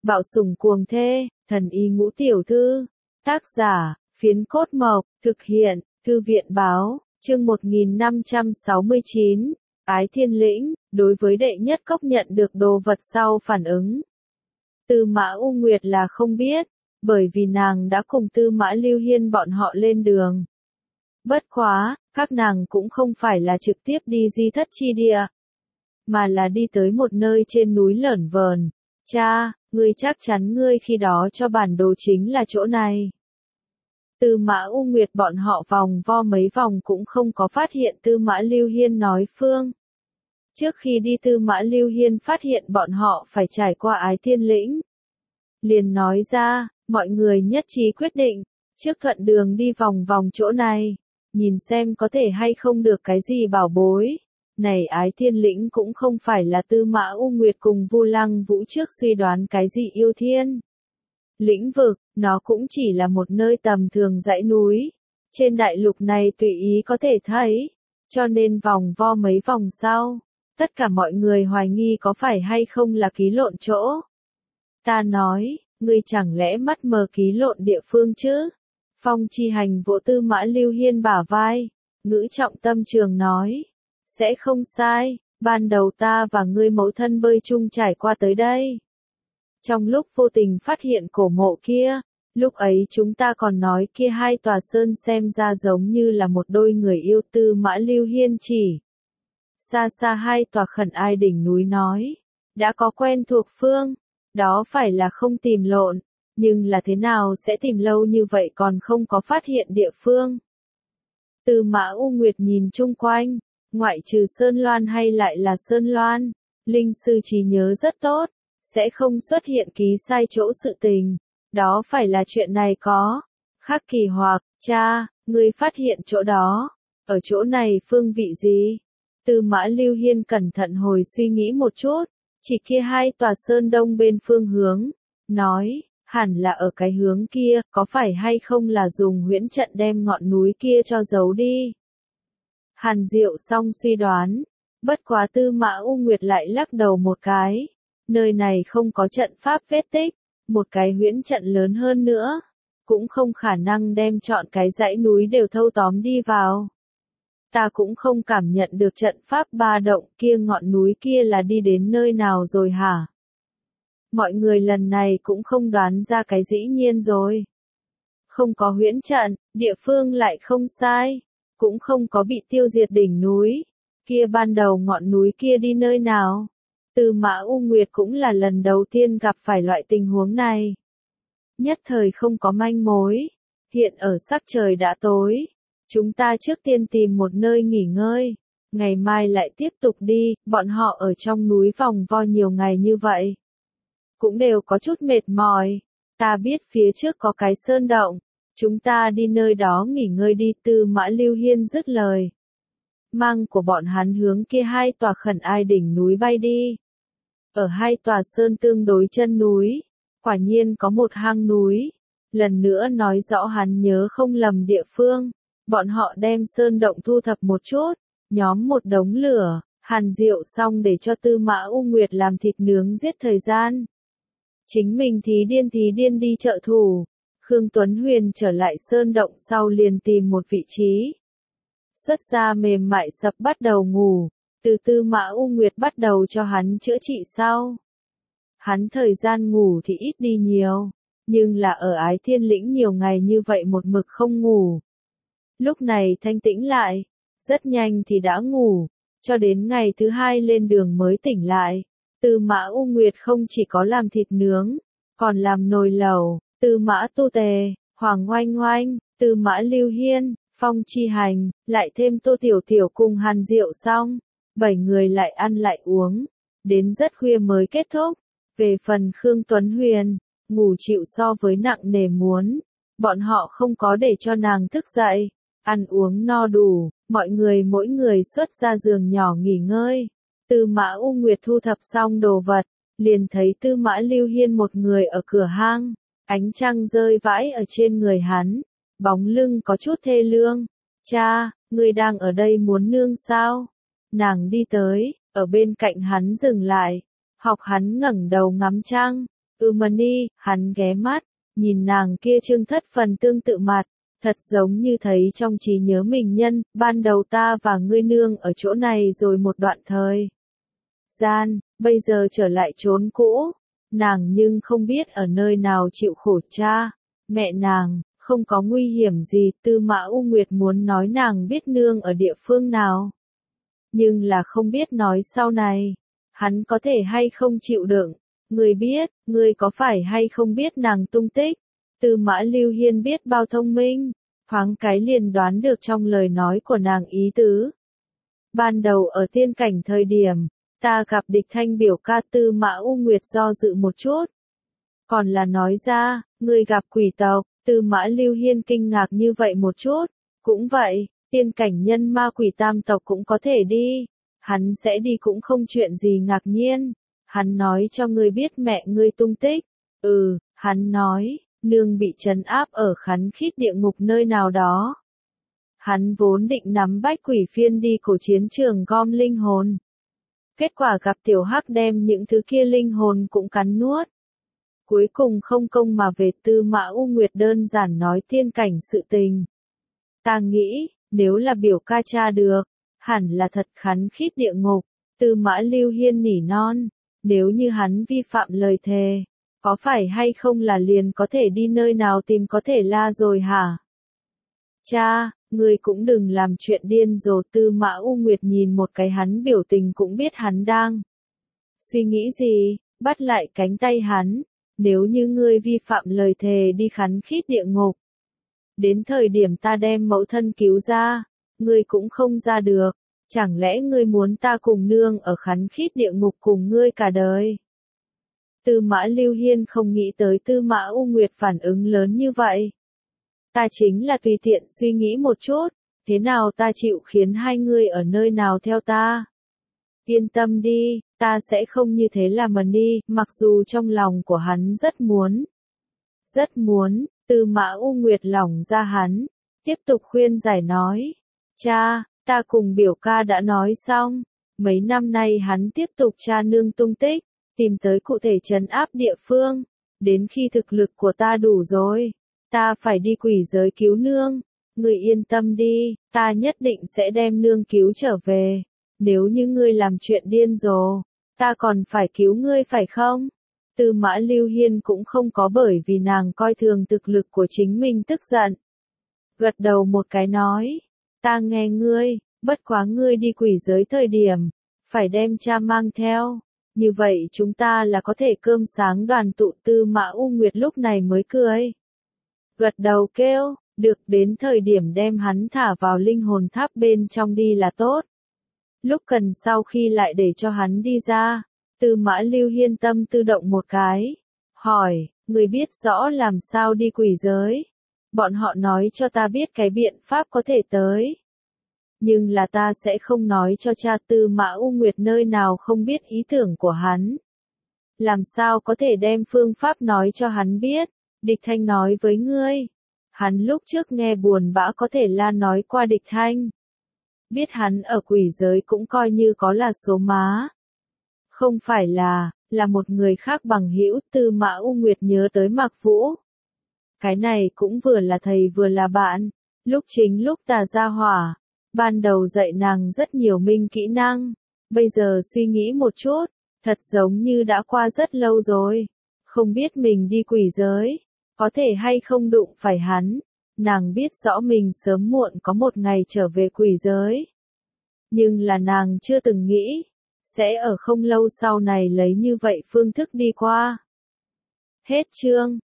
Bạo sủng cuồng thê, thần y ngũ tiểu thư. Tác giả, Phiến Cốt Mộc, thực hiện, Thư viện Báo, chương 1569, Ái Thiên Lĩnh, đối với đệ nhất cốc nhận được đồ vật sau phản ứng. Tư Mã U Nguyệt là không biết, bởi vì nàng đã cùng Tư Mã Lưu Hiên bọn họ lên đường. Bất quá, các nàng cũng không phải là trực tiếp đi Di Thất Chi Địa, mà là đi tới một nơi trên núi lởn vởn. Cha, ngươi chắc chắn ngươi khi đó cho bản đồ chính là chỗ này. Tư Mã U Nguyệt bọn họ vòng vo mấy vòng cũng không có phát hiện Tư Mã Lưu Hiên nói phương. Trước khi đi Tư Mã Lưu Hiên phát hiện bọn họ phải trải qua Ái Thiên Lĩnh. Liền nói ra, mọi người nhất trí quyết định, trước thuận đường đi vòng vòng chỗ này, nhìn xem có thể hay không được cái gì bảo bối. Này Ái Thiên Lĩnh cũng không phải là Tư Mã U Nguyệt cùng Vu Lăng Vũ trước suy đoán cái gì yêu thiên lĩnh vực, nó cũng chỉ là một nơi tầm thường dãy núi, trên đại lục này tùy ý có thể thấy, cho nên vòng vo mấy vòng sau, tất cả mọi người hoài nghi có phải hay không là ký lộn chỗ. Ta nói, ngươi chẳng lẽ mắt mờ ký lộn địa phương chứ? Phong Chi Hành vỗ Tư Mã Lưu Hiên bả vai, ngữ trọng tâm trường nói, sẽ không sai, ban đầu ta và ngươi mẫu thân bơi chung trải qua tới đây. Trong lúc vô tình phát hiện cổ mộ kia, lúc ấy chúng ta còn nói kia hai tòa sơn xem ra giống như là một đôi người yêu. Tư Mã Lưu Hiên chỉ xa xa hai tòa Khẩn Ai đỉnh núi nói, đã có quen thuộc phương, đó phải là không tìm lộn, nhưng là thế nào sẽ tìm lâu như vậy còn không có phát hiện địa phương. Tư Mã U Nguyệt nhìn chung quanh, ngoại trừ Sơn Loan hay lại là Sơn Loan, linh sư trí nhớ rất tốt, sẽ không xuất hiện ký sai chỗ sự tình, đó phải là chuyện này có khác kỳ hoặc. Cha, ngươi phát hiện chỗ đó, ở chỗ này phương vị gì? Tư Mã Lưu Hiên cẩn thận hồi suy nghĩ một chút, chỉ kia hai tòa sơn đông bên phương hướng, nói, hẳn là ở cái hướng kia, có phải hay không là dùng huyễn trận đem ngọn núi kia cho giấu đi? Hàn Diệu Song suy đoán, bất quá Tư Mã U Nguyệt lại lắc đầu một cái, nơi này không có trận pháp vết tích, một cái huyễn trận lớn hơn nữa, cũng không khả năng đem trọn cái dãy núi đều thâu tóm đi vào. Ta cũng không cảm nhận được trận pháp ba động kia, ngọn núi kia là đi đến nơi nào rồi hả? Mọi người lần này cũng không đoán ra cái dĩ nhiên rồi. Không có huyễn trận, địa phương lại không sai, cũng không có bị tiêu diệt đỉnh núi, kia ban đầu ngọn núi kia đi nơi nào? Tư Mã U Nguyệt cũng là lần đầu tiên gặp phải loại tình huống này. Nhất thời không có manh mối, hiện ở sắc trời đã tối. Chúng ta trước tiên tìm một nơi nghỉ ngơi, ngày mai lại tiếp tục đi. Bọn họ ở trong núi vòng vo nhiều ngày như vậy, cũng đều có chút mệt mỏi. Ta biết phía trước có cái sơn động, chúng ta đi nơi đó nghỉ ngơi đi. Tư Mã Lưu Hiên dứt lời, mang của bọn hắn hướng kia hai tòa Khẩn Ai đỉnh núi bay đi. Ở hai tòa sơn tương đối chân núi, quả nhiên có một hang núi. Lần nữa nói rõ hắn nhớ không lầm địa phương. Bọn họ đem sơn động thu thập một chút, nhóm một đống lửa, Hàn Diệu xong để cho Tư Mã U Nguyệt làm thịt nướng giết thời gian. Chính mình thí điên đi trợ thủ. Khương Tuấn Huyền trở lại sơn động sau liền tìm một vị trí. Xuất ra mềm mại sập bắt đầu ngủ, từ Tư Mã U Nguyệt bắt đầu cho hắn chữa trị sau. Hắn thời gian ngủ thì ít đi nhiều, nhưng là ở Ái Thiên Lĩnh nhiều ngày như vậy một mực không ngủ. Lúc này thanh tĩnh lại, rất nhanh thì đã ngủ, cho đến ngày thứ hai lên đường mới tỉnh lại. Tư Mã U Nguyệt không chỉ có làm thịt nướng, còn làm nồi lẩu. Tư Mã Tu Tề, Hoàng Oanh Oanh, Tư Mã Lưu Hiên, Phong Chi Hành, lại thêm Tô Tiểu Tiểu cùng Hàn Diệu xong, 7 người lại ăn lại uống, đến rất khuya mới kết thúc. Về phần Khương Tuấn Huyền, ngủ chịu so với nặng nề muốn, bọn họ không có để cho nàng thức dậy, ăn uống no đủ, mọi người mỗi người xuất ra giường nhỏ nghỉ ngơi. Tư Mã U Nguyệt thu thập xong đồ vật, liền thấy Tư Mã Lưu Hiên một người ở cửa hang, ánh trăng rơi vãi ở trên người hắn, bóng lưng có chút thê lương. Cha, ngươi đang ở đây muốn nương sao? Nàng đi tới, ở bên cạnh hắn dừng lại, học hắn ngẩng đầu ngắm trăng, Mani, hắn ghé mắt, nhìn nàng kia trương thất phần tương tự mặt, thật giống như thấy trong trí nhớ mình nhân, ban đầu ta và ngươi nương ở chỗ này rồi một đoạn thời gian, bây giờ trở lại chốn cũ, nàng nhưng không biết ở nơi nào chịu khổ cha, mẹ nàng, không có nguy hiểm gì, Tư Mã U Nguyệt muốn nói nàng biết nương ở địa phương nào. Nhưng là không biết nói sau này, hắn có thể hay không chịu đựng, ngươi biết, ngươi có phải hay không biết nàng tung tích, Tư Mã Lưu Hiên biết bao thông minh, thoáng cái liền đoán được trong lời nói của nàng ý tứ. Ban đầu ở tiên cảnh thời điểm, ta gặp địch thanh biểu ca Tư Mã U Nguyệt do dự một chút. Còn là nói ra, ngươi gặp quỷ tộc, Tư Mã Lưu Hiên kinh ngạc như vậy một chút. Cũng vậy, tiên cảnh nhân ma quỷ tam tộc cũng có thể đi. Hắn sẽ đi cũng không chuyện gì ngạc nhiên. Hắn nói cho ngươi biết mẹ ngươi tung tích. Hắn nói, nương bị trấn áp ở khắn khít địa ngục nơi nào đó. Hắn vốn định nắm bách quỷ phiên đi cổ chiến trường gom linh hồn. Kết quả gặp tiểu hắc đem những thứ kia linh hồn cũng cắn nuốt. Cuối cùng không công mà về. Tư Mã U Nguyệt đơn giản nói tiên cảnh sự tình. Ta nghĩ, nếu là biểu ca tra được, hẳn là thật khắn khít địa ngục. Tư Mã Lưu Hiên nỉ non, nếu như hắn vi phạm lời thề, có phải hay không là liền có thể đi nơi nào tìm có thể la rồi hả? Cha, ngươi cũng đừng làm chuyện điên rồ. Tư Mã U Nguyệt nhìn một cái hắn biểu tình cũng biết hắn đang suy nghĩ gì, bắt lại cánh tay hắn. Nếu như ngươi vi phạm lời thề đi khắn khít địa ngục, đến thời điểm ta đem mẫu thân cứu ra, ngươi cũng không ra được, chẳng lẽ ngươi muốn ta cùng nương ở khắn khít địa ngục cùng ngươi cả đời? Tư Mã Lưu Hiên không nghĩ tới Tư Mã U Nguyệt phản ứng lớn như vậy. Ta chính là tùy tiện suy nghĩ một chút, thế nào ta chịu khiến hai ngươi ở nơi nào theo ta? Yên tâm đi, ta sẽ không như thế làm Mani, mặc dù trong lòng của hắn rất muốn, Tư Mã U Nguyệt lòng ra hắn, tiếp tục khuyên giải nói, cha, ta cùng biểu ca đã nói xong, mấy năm nay hắn tiếp tục tra nương tung tích, tìm tới cụ thể trấn áp địa phương, đến khi thực lực của ta đủ rồi, ta phải đi quỷ giới cứu nương, ngươi yên tâm đi, ta nhất định sẽ đem nương cứu trở về. Nếu như ngươi làm chuyện điên rồ, ta còn phải cứu ngươi phải không? Tư Mã Lưu Hiên cũng không có bởi vì nàng coi thường thực lực của chính mình tức giận. Gật đầu một cái nói, ta nghe ngươi, bất quá ngươi đi quỷ giới thời điểm, phải đem cha mang theo. Như vậy chúng ta là có thể cơm sáng đoàn tụ. Tư Mã U Nguyệt lúc này mới cười. Gật đầu kêu, được, đến thời điểm đem hắn thả vào linh hồn tháp bên trong đi là tốt. Lúc cần sau khi lại để cho hắn đi ra, Tư Mã Lưu Hiên tâm tự động một cái. Hỏi, người biết rõ làm sao đi quỷ giới? Bọn họ nói cho ta biết cái biện pháp có thể tới. Nhưng là ta sẽ không nói cho cha. Tư Mã U Nguyệt nơi nào không biết ý tưởng của hắn. Làm sao có thể đem phương pháp nói cho hắn biết? Địch Thanh nói với ngươi. Hắn lúc trước nghe buồn bã có thể la nói qua Địch Thanh. Biết hắn ở quỷ giới cũng coi như có là số má. Không phải là một người khác bằng hữu. Tư Mã U Nguyệt nhớ tới Mạc Vũ. Cái này cũng vừa là thầy vừa là bạn. Lúc Tà ra hỏa, ban đầu dạy nàng rất nhiều minh kỹ năng. Bây giờ suy nghĩ một chút, thật giống như đã qua rất lâu rồi. Không biết mình đi quỷ giới, có thể hay không đụng phải hắn. Nàng biết rõ mình sớm muộn có một ngày trở về quỷ giới. Nhưng là nàng chưa từng nghĩ, sẽ ở không lâu sau này lấy như vậy phương thức đi qua. Hết chương.